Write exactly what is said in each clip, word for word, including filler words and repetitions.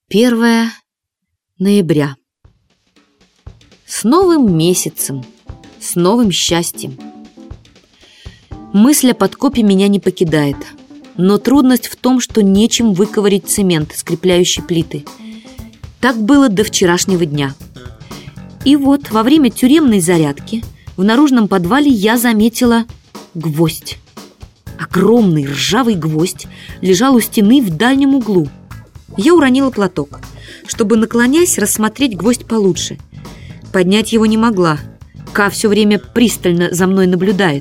первое ноября. С новым месяцем, с новым счастьем. Мысль о подкопе меня не покидает, но трудность в том, что нечем выковырять цемент, скрепляющий плиты. Так было до вчерашнего дня. И вот во время тюремной зарядки в наружном подвале я заметила гвоздь. Огромный ржавый гвоздь лежал у стены в дальнем углу. Я уронила платок, чтобы, наклонясь, рассмотреть гвоздь получше. Поднять его не могла. Ка все время пристально за мной наблюдает.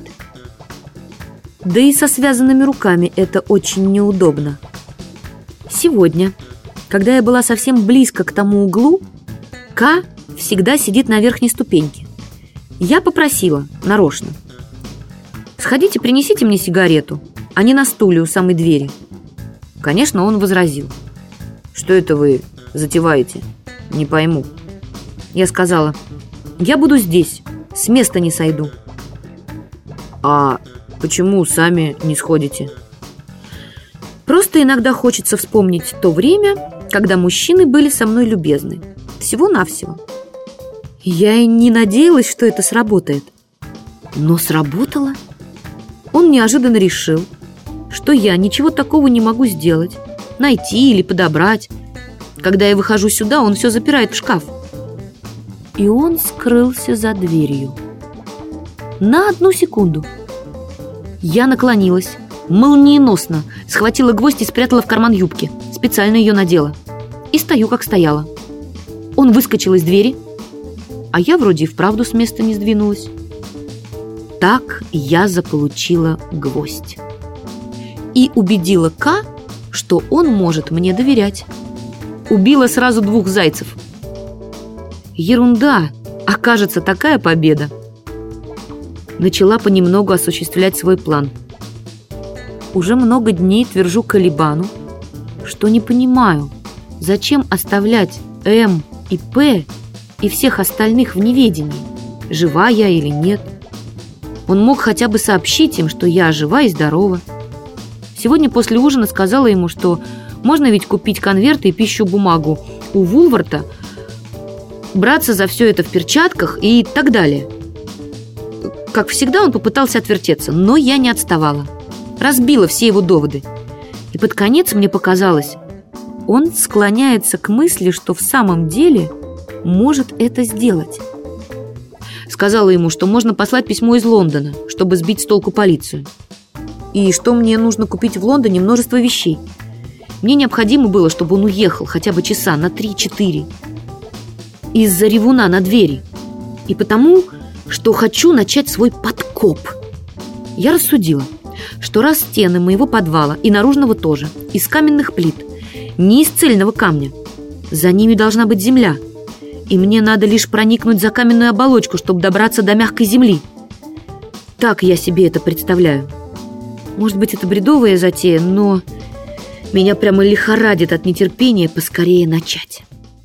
Да и со связанными руками это очень неудобно. Сегодня, когда я была совсем близко к тому углу, Ка всегда сидит на верхней ступеньке. Я попросила, нарочно: «Сходите, принесите мне сигарету, а не на стуле у самой двери». Конечно, он возразил: «Что это вы затеваете? Не пойму». Я сказала: «Я буду здесь, с места не сойду». «А почему сами не сходите?» «Просто иногда хочется вспомнить то время, когда мужчины были со мной любезны. Всего-навсего». Я и не надеялась, что это сработает. Но сработало. Он неожиданно решил, что я ничего такого не могу сделать, найти или подобрать. Когда я выхожу сюда, он все запирает в шкаф. И он скрылся за дверью. На одну секунду. Я наклонилась, молниеносно схватила гвоздь и спрятала в карман юбки. Специально ее надела. И стою, как стояла. Он выскочил из двери, а я вроде и вправду с места не сдвинулась. Так я заполучила гвоздь. И убедила Ка, что он может мне доверять. Убила сразу двух зайцев. Ерунда, а кажется, такая победа. Начала понемногу осуществлять свой план. Уже много дней твержу Калибану, что не понимаю, зачем оставлять М и П и всех остальных в неведении, жива я или нет. Он мог хотя бы сообщить им, что я жива и здорова. Сегодня после ужина сказала ему, что можно ведь купить конверты и пищу-бумагу у Вулварта, браться за все это в перчатках и так далее. Как всегда, он попытался отвертеться, но я не отставала. Разбила все его доводы. И под конец мне показалось, он склоняется к мысли, что в самом деле может это сделать. Сказала ему, что можно послать письмо из Лондона, чтобы сбить с толку полицию. И что мне нужно купить в Лондоне множество вещей. Мне необходимо было, чтобы он уехал хотя бы часа на три-четыре. Из-за ревуна на двери. И потому, что хочу начать свой подкоп. Я рассудила, что раз стены моего подвала и наружного тоже из каменных плит, не из цельного камня, за ними должна быть земля. И мне надо лишь проникнуть за каменную оболочку, чтобы добраться до мягкой земли. Так я себе это представляю. Может быть, это бредовая затея, но меня прямо лихорадит от нетерпения поскорее начать.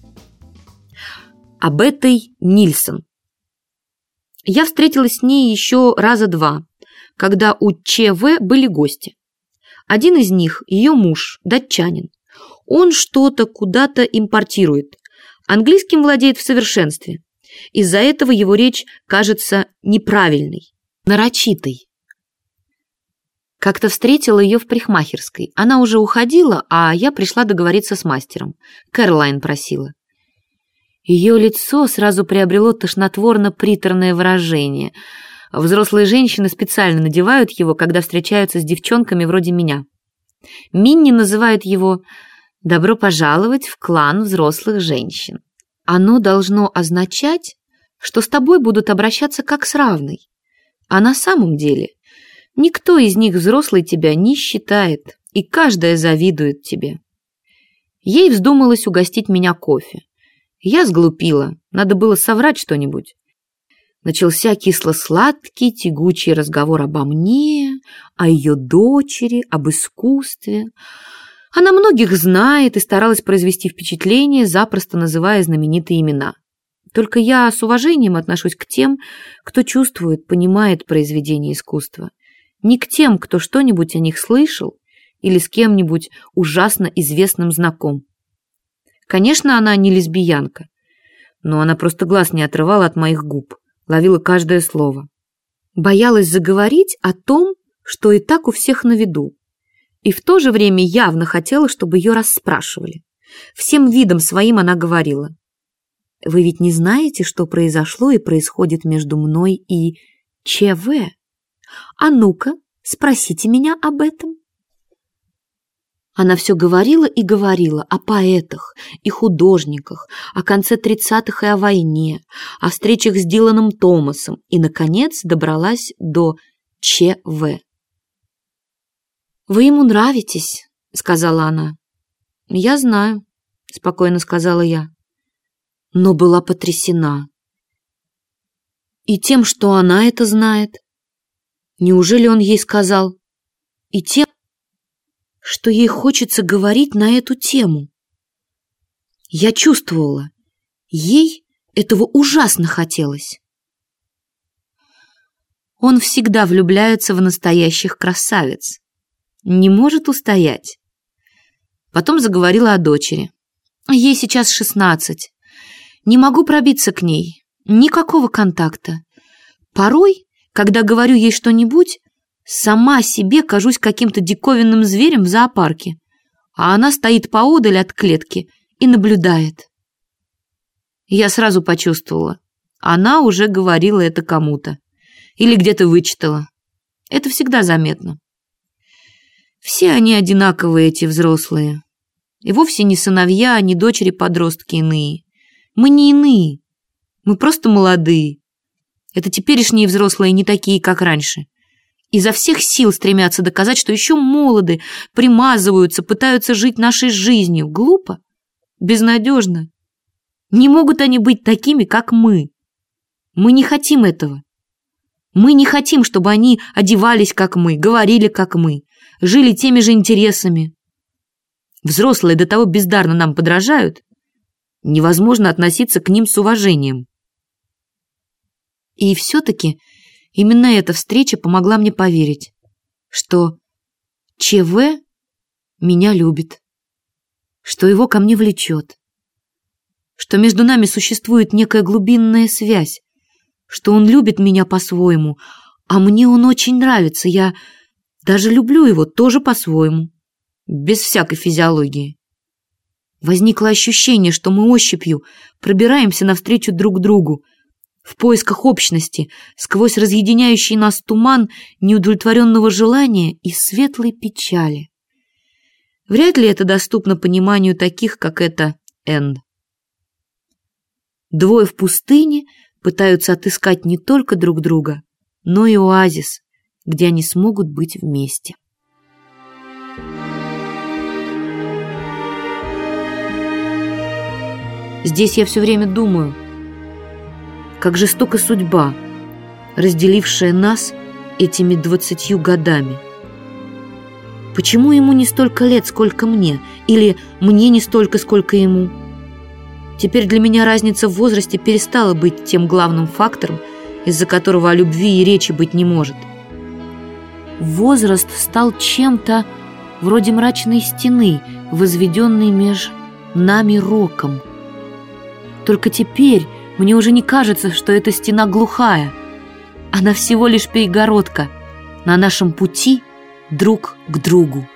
Об этой Нильсон. Я встретилась с ней еще раза два, когда у ЧВ были гости. Один из них – ее муж, датчанин. Он что-то куда-то импортирует. Английским владеет в совершенстве. Из-за этого его речь кажется неправильной, нарочитой. Как-то встретила ее в парикмахерской. Она уже уходила, а я пришла договориться с мастером. Кэролайн просила. Ее лицо сразу приобрело тошнотворно-приторное выражение. Взрослые женщины специально надевают его, когда встречаются с девчонками вроде меня. Минни называет его «добро пожаловать в клан взрослых женщин». Оно должно означать, что с тобой будут обращаться как с равной. А на самом деле никто из них взрослый тебя не считает, и каждая завидует тебе. Ей вздумалось угостить меня кофе. Я сглупила, надо было соврать что-нибудь. Начался кисло-сладкий, тягучий разговор обо мне, о ее дочери, об искусстве. Она многих знает и старалась произвести впечатление, запросто называя знаменитые имена. Только я с уважением отношусь к тем, кто чувствует, понимает произведение искусства. Не к тем, кто что-нибудь о них слышал или с кем-нибудь ужасно известным знаком. Конечно, она не лесбиянка, но она просто глаз не отрывала от моих губ, ловила каждое слово. Боялась заговорить о том, что и так у всех на виду, и в то же время явно хотела, чтобы ее расспрашивали. Всем видом своим она говорила: «Вы ведь не знаете, что произошло и происходит между мной и ЧВ? А ну-ка, спросите меня об этом». Она все говорила и говорила о поэтах и художниках, о конце тридцатых и о войне, о встречах с Диланом Томасом и, наконец, добралась до ЧВ. «Вы ему нравитесь», — сказала она. «Я знаю», — спокойно сказала я, но была потрясена. И тем, что она это знает. Неужели он ей сказал? И тем, что ей хочется говорить на эту тему. Я чувствовала, ей этого ужасно хотелось. Он всегда влюбляется в настоящих красавиц. Не может устоять. Потом заговорила о дочери. Ей сейчас шестнадцать. Не могу пробиться к ней. Никакого контакта. Порой, когда говорю ей что-нибудь, сама себе кажусь каким-то диковинным зверем в зоопарке, а она стоит поодаль от клетки и наблюдает. Я сразу почувствовала, она уже говорила это кому-то или где-то вычитала. Это всегда заметно. Все они одинаковые, эти взрослые. И вовсе не сыновья, не дочери-подростки иные. Мы не иные, мы просто молодые. Это теперешние взрослые не такие, как раньше. Изо всех сил стремятся доказать, что еще молоды, примазываются, пытаются жить нашей жизнью. Глупо, безнадежно. Не могут они быть такими, как мы. Мы не хотим этого. Мы не хотим, чтобы они одевались, как мы, говорили, как мы, жили теми же интересами. Взрослые до того бездарно нам подражают, невозможно относиться к ним с уважением. И все-таки именно эта встреча помогла мне поверить, что ЧВ меня любит, что его ко мне влечет, что между нами существует некая глубинная связь, что он любит меня по-своему, а мне он очень нравится, я даже люблю его тоже по-своему, без всякой физиологии. Возникло ощущение, что мы ощупью пробираемся навстречу друг другу, в поисках общности, сквозь разъединяющий нас туман неудовлетворенного желания и светлой печали. Вряд ли это доступно пониманию таких, как эта Энн. Двое в пустыне пытаются отыскать не только друг друга, но и оазис, где они смогут быть вместе. Здесь я все время думаю, как жестока судьба, разделившая нас этими двадцатью годами. Почему ему не столько лет, сколько мне, или мне не столько, сколько ему? Теперь для меня разница в возрасте перестала быть тем главным фактором, из-за которого о любви и речи быть не может. Возраст стал чем-то вроде мрачной стены, возведенной меж нами роком. Только теперь мне уже не кажется, что эта стена глухая. Она всего лишь перегородка на нашем пути друг к другу.